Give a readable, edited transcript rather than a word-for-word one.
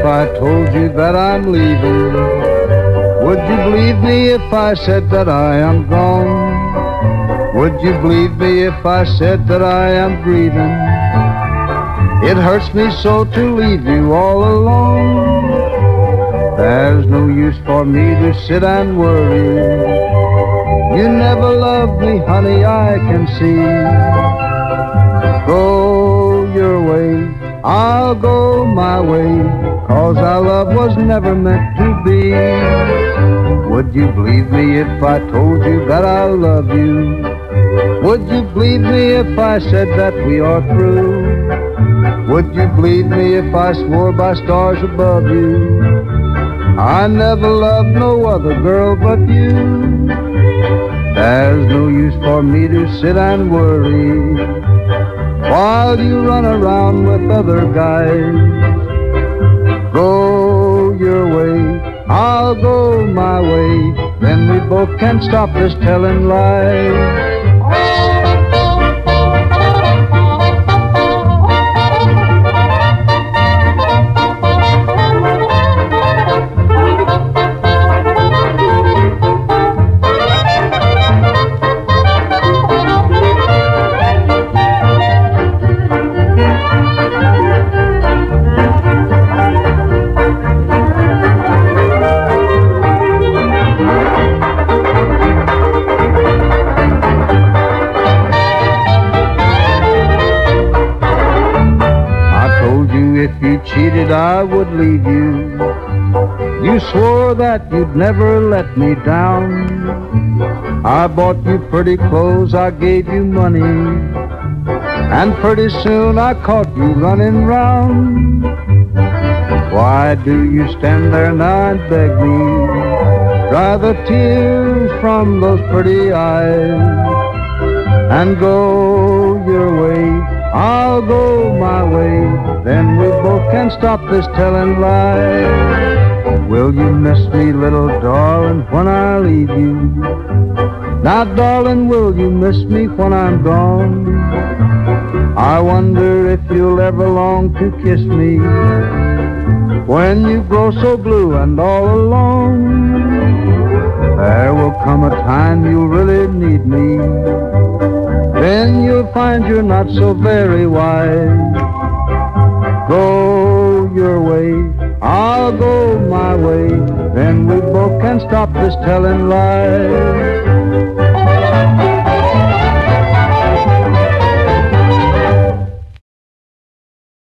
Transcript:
I told you that I'm leaving? Would you believe me if I said that I am gone? Would you believe me if I said that I am grieving? It hurts me so to leave you all alone. There's no use for me to sit and worry. You never loved me, honey, I can see. Go your way, I'll go my way, 'cause our love was never meant to be. Would you believe me if I told you that I love you? Would you believe me if I said that we are through? Would you believe me if I swore by stars above you I never loved no other girl but you? There's no use for me to sit and worry while you run around with other guys. Go your way, I'll go my way, then we both can stop this telling lies. If you cheated, I would leave you. You swore that you'd never let me down. I bought you pretty clothes, I gave you money, and pretty soon I caught you running round. Why do you stand there now and beg me? Dry the tears from those pretty eyes and go your way, I'll go my way, then we both can stop this telling lies. Will you miss me, little darling, when I leave you? Now, darling, will you miss me when I'm gone? I wonder if you'll ever long to kiss me when you grow so blue and all alone. There will come a time you'll really need me. Then you'll find you're not so very wise. Go your way, I'll go my way, then we both can stop this telling lies.